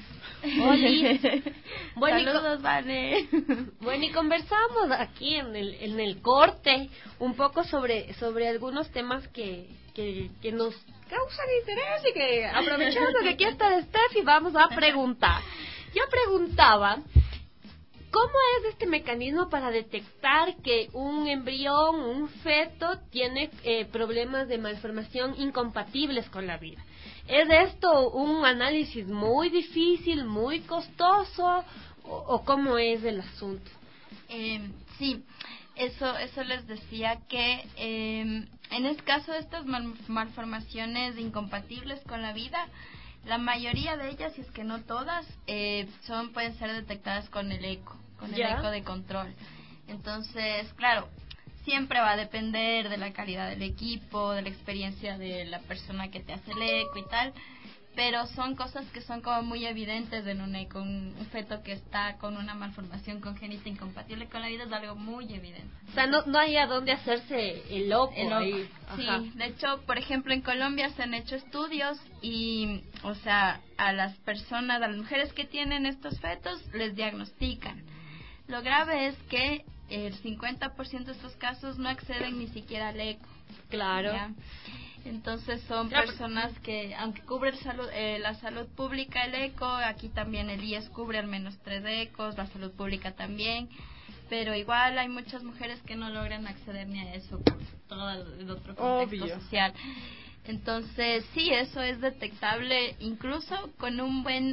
Saludos, Vane. Bueno, y conversamos aquí en el corte un poco sobre algunos temas que nos causan interés y que, aprovechando que aquí está Steffi, vamos a preguntar. Yo preguntaba, ¿cómo es este mecanismo para detectar que un embrión, un feto, tiene problemas de malformación incompatibles con la vida? ¿Es esto un análisis muy difícil, muy costoso, o cómo es el asunto? Sí, eso les decía que en el caso de estas malformaciones incompatibles con la vida, la mayoría de ellas, si es que no todas, pueden ser detectadas con el eco, eco de control. Entonces, claro, siempre va a depender de la calidad del equipo, de la experiencia de la persona que te hace el eco y tal, pero son cosas que son como muy evidentes en un eco. Un feto que está con una malformación congénita incompatible con la vida es algo muy evidente. O sea, no hay a dónde hacerse el ojo. Ahí. Sí, de hecho, por ejemplo, en Colombia se han hecho estudios y, o sea, a las mujeres que tienen estos fetos les diagnostican. Lo grave es que el 50% de estos casos no acceden ni siquiera al eco. Claro. ¿Ya? Entonces son personas que, aunque cubre la salud pública el eco, aquí también el IES cubre al menos 3 ecos, la salud pública también, pero igual hay muchas mujeres que no logran acceder ni a eso por todo el otro contexto social. Entonces sí, eso es detectable incluso con un buen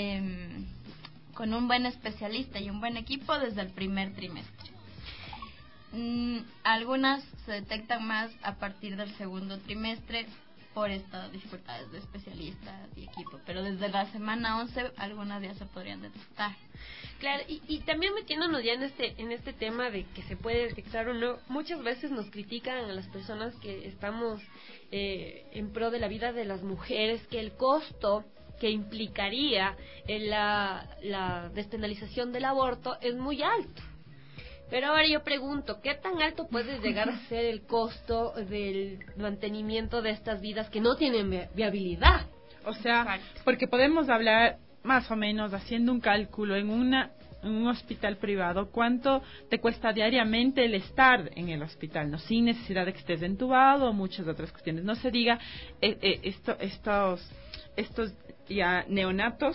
especialista y un buen equipo desde el primer trimestre. Algunas se detectan más a partir del segundo trimestre por estas dificultades de especialistas y equipo, pero desde la semana 11 algunas ya se podrían detectar. Claro, y también metiéndonos ya en este tema de que se puede detectar o no, muchas veces nos critican a las personas que estamos en pro de la vida de las mujeres que el costo que implicaría la despenalización del aborto es muy alto. Pero ahora yo pregunto, ¿qué tan alto puede llegar a ser el costo del mantenimiento de estas vidas que no tienen viabilidad? O sea, porque podemos hablar más o menos haciendo un cálculo en un hospital privado, ¿cuánto te cuesta diariamente el estar en el hospital? No, sin necesidad de que estés entubado o muchas otras cuestiones. No se diga estos ya neonatos.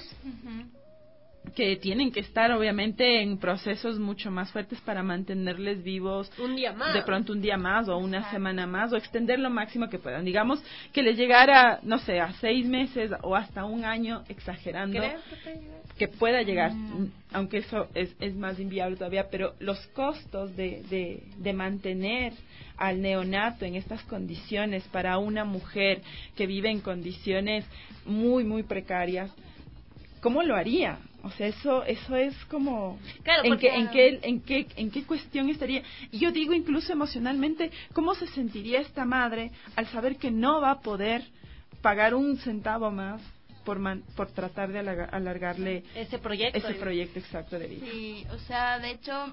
Que tienen que estar obviamente en procesos mucho más fuertes para mantenerles vivos un día más, de pronto un día más o una semana más, o extender lo máximo que puedan, digamos que les llegara, no sé, a 6 meses o hasta un año, exagerando. ¿Crees que pueda llegar, aunque eso es más inviable todavía, pero los costos de mantener al neonato en estas condiciones para una mujer que vive en condiciones muy muy precarias, ¿cómo lo haría? O sea, eso es como claro, ¿en qué cuestión estaría? Y yo digo incluso emocionalmente, ¿cómo se sentiría esta madre al saber que no va a poder pagar un centavo más por tratar de alargarle ese proyecto exacto de vida? Sí, o sea, de hecho,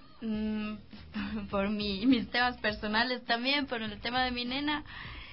por mis temas personales también, por el tema de mi nena,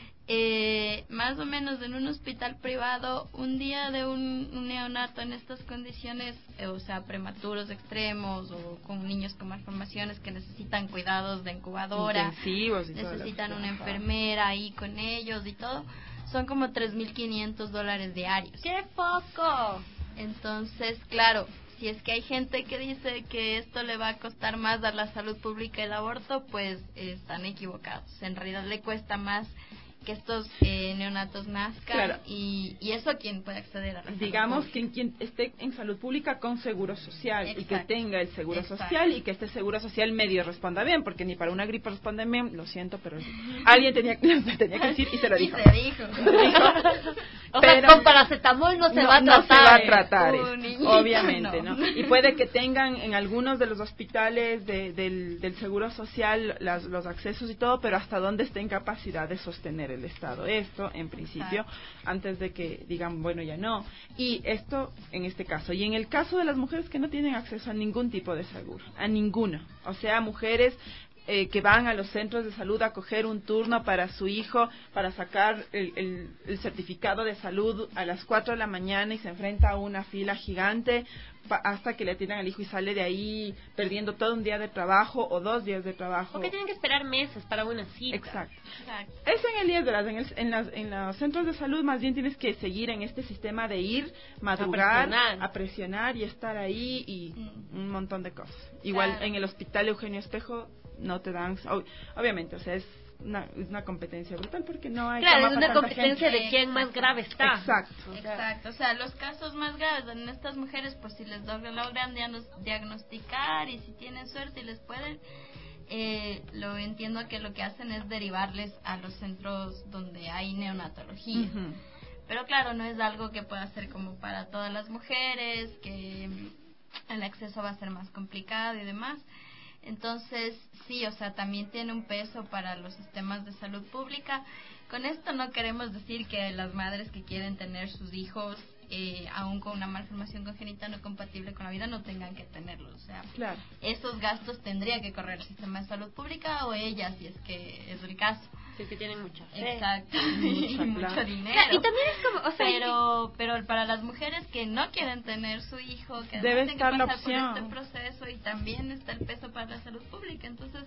más o menos en un hospital privado, un día de un neonato en estas condiciones, o sea, prematuros extremos o con niños con malformaciones que necesitan cuidados de incubadora, intensivos y necesitan una enfermera ahí con ellos y todo, son como $3,500 diarios. ¡Qué poco! Entonces, claro, si es que hay gente que dice que esto le va a costar más a la salud pública el aborto, pues están equivocados. En realidad le cuesta más que estos neonatos nazcan, claro. y eso quien puede acceder a la digamos salud que quien esté en salud pública con seguro social. Exacto. Y que tenga el seguro Exacto. social y que este seguro social medio responda bien, porque ni para una gripe responde bien, lo siento, pero alguien tenía que decir y se lo dijo. O sea, con paracetamol no se va a tratar obviamente, ¿no? Y puede que tengan en algunos de los hospitales del seguro social los accesos y todo, pero hasta dónde esté en capacidad de sostener el Estado esto, en principio, antes de que digan, bueno, ya no. Y esto en este caso. Y en el caso de las mujeres que no tienen acceso a ningún tipo de seguro, a ninguno. O sea, mujeres que van a los centros de salud a coger un turno para su hijo, para sacar el certificado de salud a las 4 de la mañana y se enfrenta a una fila gigante hasta que le atiendan al hijo y sale de ahí perdiendo todo un día de trabajo o 2 días de trabajo. Porque tienen que esperar meses para una cita. Exacto. Eso en el IES, en los centros de salud más bien tienes que seguir en este sistema de ir, madrugar, a presionar y estar ahí y un montón de cosas. Igual en el hospital Eugenio Espejo no te dan, obviamente, o sea, es una competencia brutal porque no hay es una competencia de quién más grave está. Exacto, o sea, los casos más graves en estas mujeres, pues si les logran diagnosticar y si tienen suerte y les pueden, lo entiendo que lo que hacen es derivarles a los centros donde hay neonatología. Pero claro, no es algo que pueda ser como para todas las mujeres, que el acceso va a ser más complicado y demás. Entonces, sí, o sea, también tiene un peso para los sistemas de salud pública. Con esto no queremos decir que las madres que quieren tener sus hijos, aún con una malformación congénita no compatible con la vida, no tengan que tenerlos. O sea, esos gastos tendría que correr el sistema de salud pública o ellas, si es que es el caso. Sí, que tienen mucha fe. Exacto, mucho dinero. Y también es como, o sea, pero para las mujeres que no quieren tener su hijo, que debe tienen estar que la pasar opción por este proceso, y también está el peso para la salud pública. Entonces,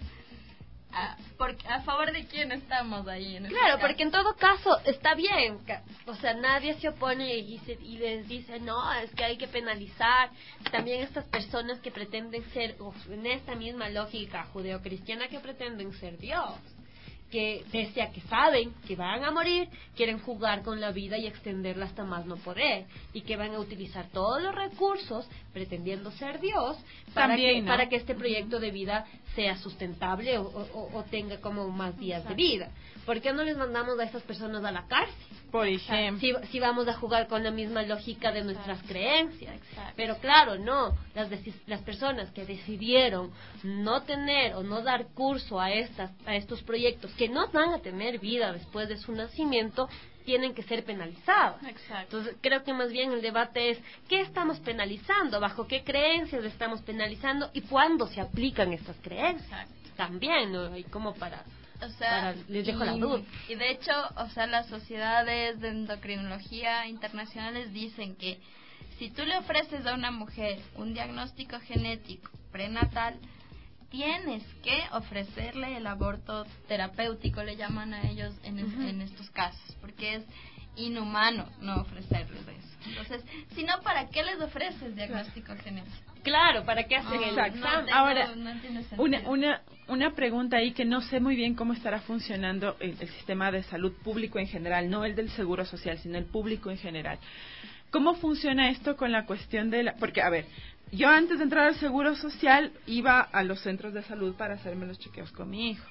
¿a favor de quién estamos ahí? Claro, porque en todo caso está bien, o sea, nadie se opone y les dice, no, es que hay que penalizar. También estas personas que pretenden ser, en esta misma lógica judeocristiana, que pretenden ser Dios, que pese a que saben que van a morir, quieren jugar con la vida y extenderla hasta más no poder, y que van a utilizar todos los recursos pretendiendo ser Dios para que este proyecto de vida sea sustentable o tenga como más días de vida. ¿Por qué no les mandamos a estas personas a la cárcel? Por ejemplo. Si vamos a jugar con la misma lógica de nuestras creencias. Pero claro, no, las personas que decidieron no tener o no dar curso a estos proyectos que no van a tener vida después de su nacimiento, tienen que ser penalizados. Entonces, creo que más bien el debate es ¿qué estamos penalizando? ¿Bajo qué creencias estamos penalizando? ¿Y cuándo se aplican estas creencias? También, ¿no? Y como les dejo la duda. Y de hecho, o sea, las sociedades de endocrinología internacionales dicen que si tú le ofreces a una mujer un diagnóstico genético prenatal, tienes que ofrecerle el aborto terapéutico, le llaman a ellos en estos casos, porque es inhumano no ofrecerles eso. Entonces, si no, ¿para qué les ofreces diagnóstico genético? Claro, ¿para qué hacen el examen? Ahora, una pregunta ahí que no sé muy bien cómo estará funcionando el sistema de salud público en general, no el del seguro social, sino el público en general. ¿Cómo funciona esto con la cuestión de porque, a ver, yo antes de entrar al seguro social iba a los centros de salud para hacerme los chequeos con mi hijo,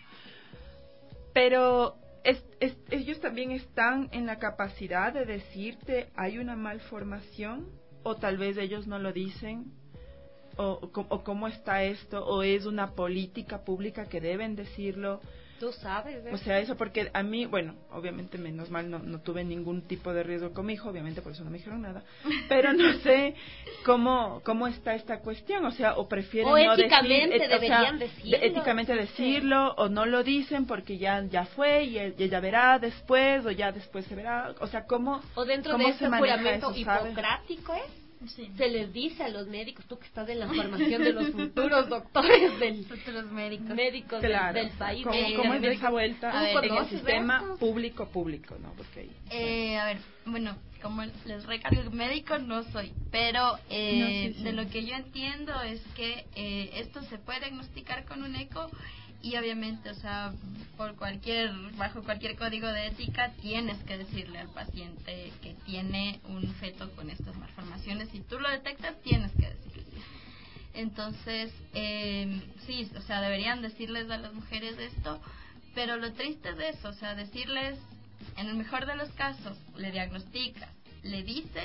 pero ellos también están en la capacidad de decirte hay una malformación, o tal vez ellos no lo dicen, o cómo está esto, o es una política pública que deben decirlo. Tú sabes, o sea, eso, porque a mí, bueno, obviamente menos mal no tuve ningún tipo de riesgo con mi hijo, obviamente por eso no me dijeron nada, pero no sé cómo está esta cuestión, o sea, o prefieren o no éticamente decir, deberían decirlo, éticamente decirlo, o no lo dicen porque ya fue y ella verá después, o ya después se verá, o sea, cómo o dentro cómo de este juramento eso, hipocrático se les dice a los médicos, tú que estás en la formación de los futuros doctores futuros médicos claro, del país, ¿cómo es esa vuelta en el sistema esto? público, ¿no? Porque ahí, a ver, bueno, como les recargo, médico no soy, pero de lo que yo entiendo es que esto se puede diagnosticar con un eco. Y obviamente, o sea, bajo cualquier código de ética tienes que decirle al paciente que tiene un feto con estas malformaciones. Si tú lo detectas, tienes que decirle. Entonces, sí, o sea, deberían decirles a las mujeres esto, pero lo triste es eso, o sea, decirles, en el mejor de los casos, le diagnosticas, le dices,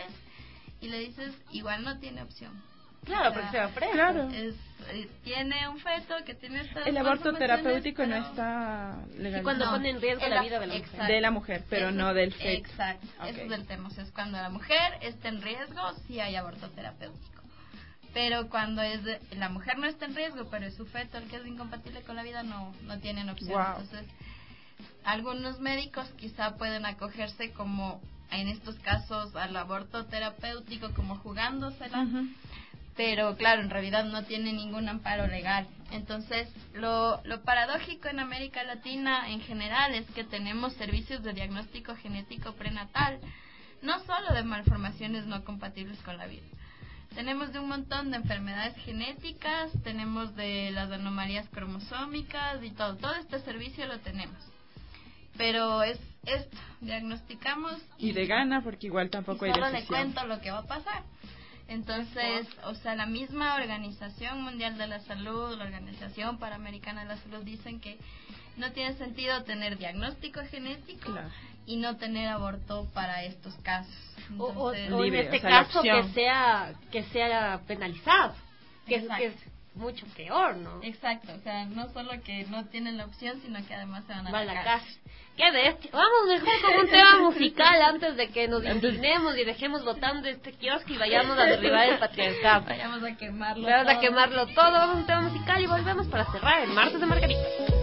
igual no tiene opción. Claro, porque se ofrece. Claro. Tiene un feto que tiene estas el aborto terapéutico no está legal. Y cuando pone en riesgo la vida de la mujer. De la mujer, pero no del feto. Exacto, ese es el tema. O sea, es cuando la mujer está en riesgo, sí hay aborto terapéutico. pero cuando la mujer no está en riesgo, pero es su feto el que es incompatible con la vida, no tienen opción. Wow. Entonces, algunos médicos quizá pueden acogerse como en estos casos al aborto terapéutico, como jugándosela, pero claro, en realidad no tiene ningún amparo legal. Entonces, lo paradójico en América Latina en general es que tenemos servicios de diagnóstico genético prenatal, no solo de malformaciones no compatibles con la vida. Tenemos de un montón de enfermedades genéticas, tenemos de las anomalías cromosómicas y todo este servicio lo tenemos. Pero es esto, diagnosticamos y de gana, porque igual tampoco hay decisión. Solo le cuento lo que va a pasar. Entonces, o sea, la misma Organización Mundial de la Salud, la Organización Panamericana de la Salud dicen que no tiene sentido tener diagnóstico genético y no tener aborto para estos casos. Entonces, o en este caso que sea penalizado, que es mucho peor, ¿no? Exacto, o sea, no solo que no tienen la opción, sino que además se van a la cárcel. ¡Qué bestia! Vamos mejor con un tema musical antes de que nos indignemos y dejemos botando este kiosco y vayamos a derribar el patriarcado. Vayamos a quemarlo todo. Vamos a un tema musical y volvemos para cerrar el martes de Margarita.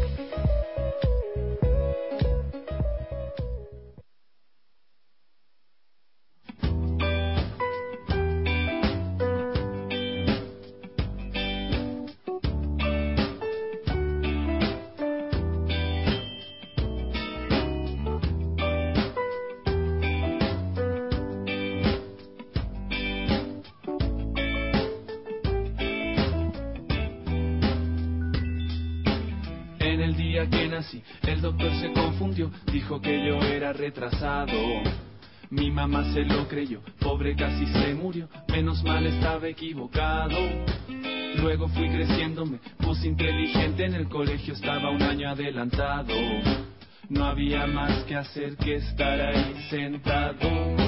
El doctor se confundió, dijo que yo era retrasado. Mi mamá se lo creyó, pobre casi se murió, menos mal estaba equivocado. Luego fui creciendo, me puse inteligente, en el colegio estaba un año adelantado. No había más que hacer que estar ahí sentado.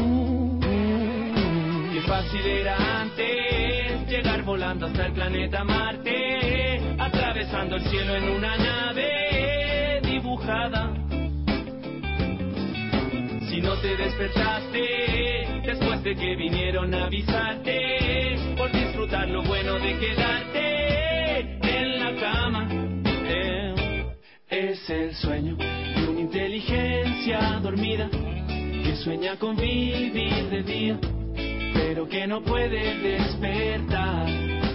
Qué fácil era antes llegar volando hasta el planeta Marte, atravesando el cielo en una nave dibujada. Si no te despertaste después de que vinieron a avisarte, por disfrutar lo bueno de quedarte en la cama, es el sueño de una inteligencia dormida que sueña con vivir de día, pero que no puede despertar.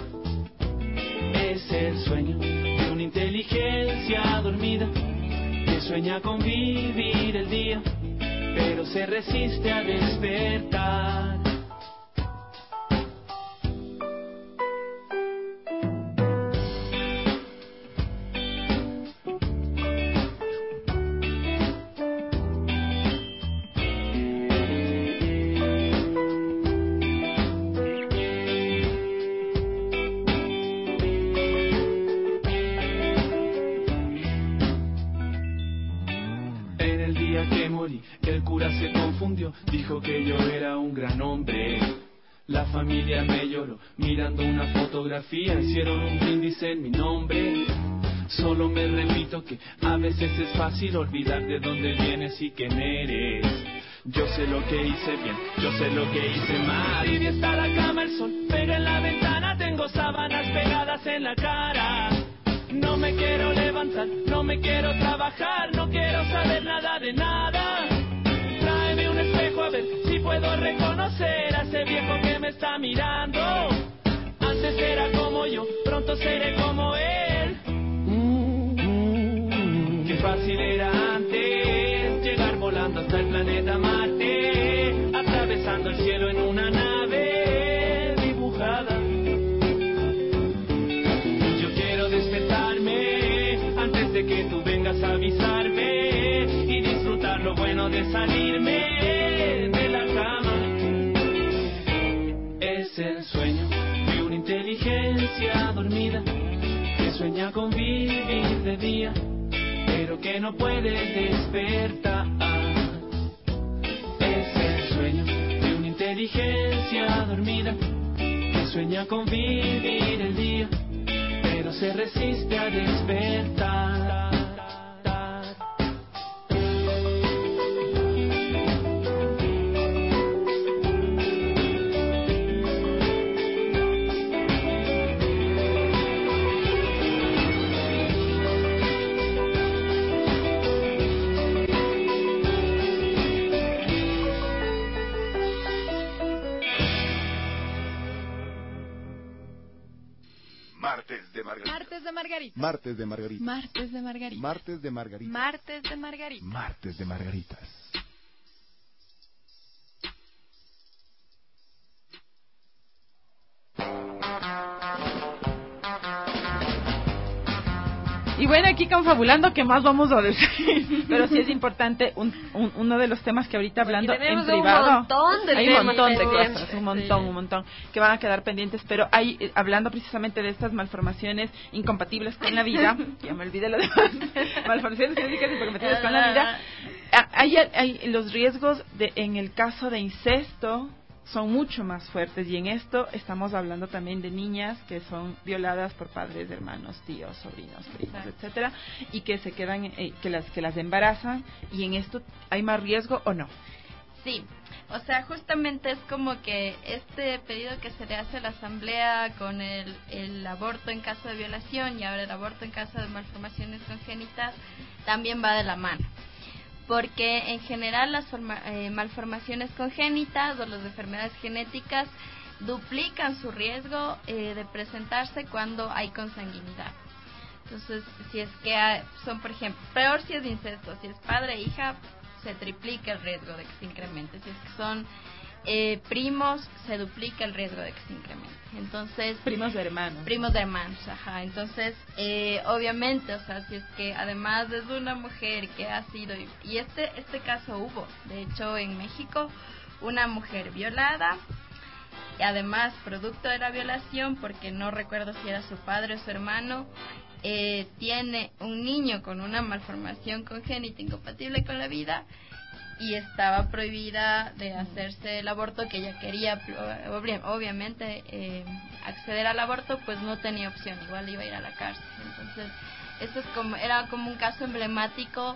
Es el sueño de una inteligencia dormida que sueña con vivir el día, pero se resiste a despertar. El cura se confundió, dijo que yo era un gran hombre. La familia me lloró, mirando una fotografía, hicieron un brindis en mi nombre. Solo me repito que a veces es fácil olvidar de dónde vienes y quién eres. Yo sé lo que hice bien, yo sé lo que hice mal. Y está la cama, el sol pega en la ventana, tengo sábanas pegadas en la cara. No me quiero levantar, no me quiero trabajar, no quiero saber nada de nada. Tráeme un espejo a ver si puedo reconocer a ese viejo que me está mirando. Antes era como yo, pronto seré como él. Qué fácil era antes llegar volando hasta el planeta Marte, atravesando el cielo en una nave dibujada. Despertarme antes de que tú vengas a avisarme y disfrutar lo bueno de salirme de la cama. Es el sueño de una inteligencia dormida que sueña con vivir de día, pero que no puede despertar. Es el sueño de una inteligencia dormida que sueña con vivir el día, pero se resiste a despertar. Martes de Margaritas. Martes de Margaritas. Martes de Margaritas. Martes de Margaritas. Martes de Margaritas. Martes de Margaritas. Y bueno, aquí confabulando, ¿qué más vamos a decir? Pero sí es importante, uno de los temas que ahorita hablando en privado, hay un montón de cosas, un montón, que van a quedar pendientes, pero hablando precisamente de estas malformaciones incompatibles con la vida, ya me olvidé lo demás, malformaciones genéticas incompatibles con la vida, hay los riesgos en el caso de incesto, son mucho más fuertes, y en esto estamos hablando también de niñas que son violadas por padres, hermanos, tíos, sobrinos, primos, etcétera, y que se quedan, que las embarazan, y en esto hay más riesgo o no. Sí, o sea, justamente es como que este pedido que se le hace a la Asamblea con el aborto en caso de violación y ahora el aborto en caso de malformaciones congénitas también va de la mano. Porque en general las malformaciones congénitas o las enfermedades genéticas duplican su riesgo de presentarse cuando hay consanguinidad. Entonces, si es que son, por ejemplo, peor si es incesto, si es padre e hija, se triplica el riesgo de que se incremente. Si es que son primos, se duplica el riesgo de que se incremente. Entonces, primos de hermanos, ajá. Entonces, obviamente, o sea, si es que además es una mujer que ha sido, y este caso hubo, de hecho en México, una mujer violada, y además producto de la violación, porque no recuerdo si era su padre o su hermano, tiene un niño con una malformación congénita incompatible con la vida, y estaba prohibida de hacerse el aborto, que ella quería obviamente acceder al aborto, pues no tenía opción, igual iba a ir a la cárcel. Entonces esto era como un caso emblemático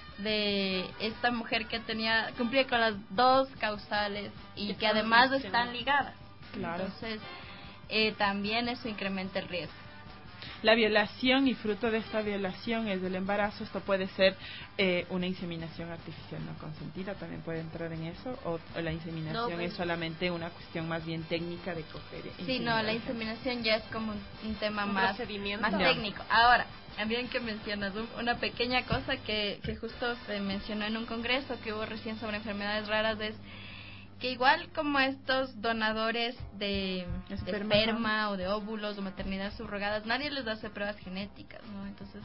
de esta mujer que cumplía con las dos causales y que además están ligadas. Claro. Entonces también eso incrementa el riesgo. La violación, y fruto de esta violación es del embarazo, esto puede ser una inseminación artificial no consentida, también puede entrar en eso, o la inseminación es solamente una cuestión más bien técnica de coger. Sí, no, la inseminación ya es como un tema más técnico. Ahora, también que mencionas una pequeña cosa que justo se mencionó en un congreso que hubo recién sobre enfermedades raras, es que igual como estos donadores de esperma o de óvulos o maternidades subrogadas, nadie les hace pruebas genéticas, ¿no? Entonces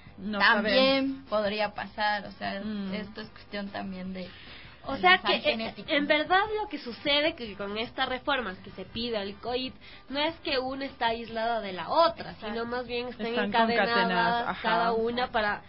también podría pasar, o sea, esto es cuestión también de... O sea que en verdad lo que sucede que con estas reformas que se pide al COIP no es que una está aislada de la otra, sino más bien están encadenadas cada una para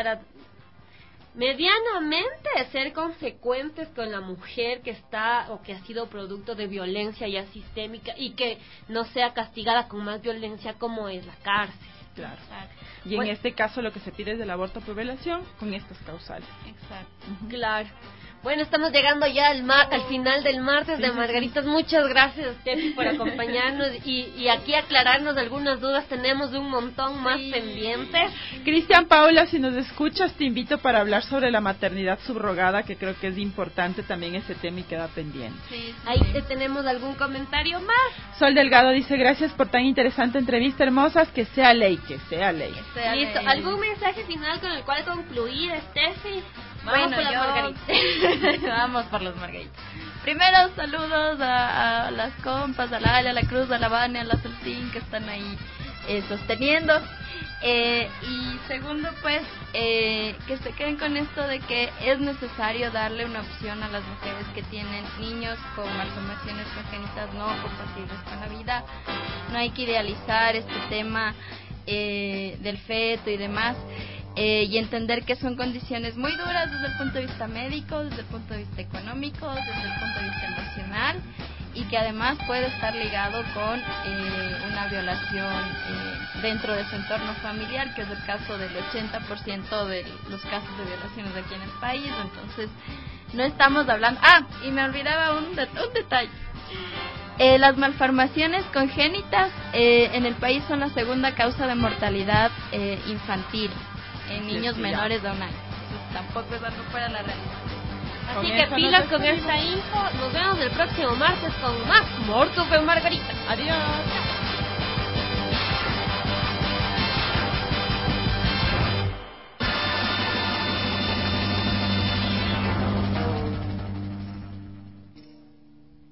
medianamente ser consecuentes con la mujer que está o que ha sido producto de violencia ya sistémica y que no sea castigada con más violencia como es la cárcel. Claro. Y en este caso lo que se pide es el aborto por violación con estas causales. Exacto. Claro. Bueno, estamos llegando ya al final del martes de Margaritas. Muchas gracias, Steffi, por acompañarnos y aquí aclararnos algunas dudas. Tenemos un montón más pendientes. Cristian, Paula, si nos escuchas, te invito para hablar sobre la maternidad subrogada, que creo que es importante también ese tema y queda pendiente. Ahí tenemos algún comentario más. Sol Delgado dice, gracias por tan interesante entrevista, hermosas, que sea ley, que sea ley. Listo, ¿algún mensaje final con el cual concluir, Steffi? Vamos por las margaritas. Vamos por las margaritas. Primero, saludos a las compas, a la Ale, a la Cruz, a la Vane, a la Celtín, que están ahí sosteniendo. Y segundo, pues, que se queden con esto de que es necesario darle una opción a las mujeres que tienen niños con malformaciones congénitas no compatibles con la vida. No hay que idealizar este tema del feto y demás. Y entender que son condiciones muy duras desde el punto de vista médico, desde el punto de vista económico, desde el punto de vista emocional, y que además puede estar ligado con una violación dentro de su entorno familiar, que es el caso del 80% de los casos de violaciones aquí en el país. Entonces, no estamos hablando... y me olvidaba un detalle. Las malformaciones congénitas en el país son la segunda causa de mortalidad infantil en niños menores de un año. Entonces, tampoco es algo fuera de la realidad. Así que pilas con esta info. Nos vemos el próximo martes con más Mortos de Margarita. Adiós.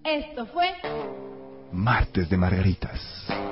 Esto fue Martes de Margaritas.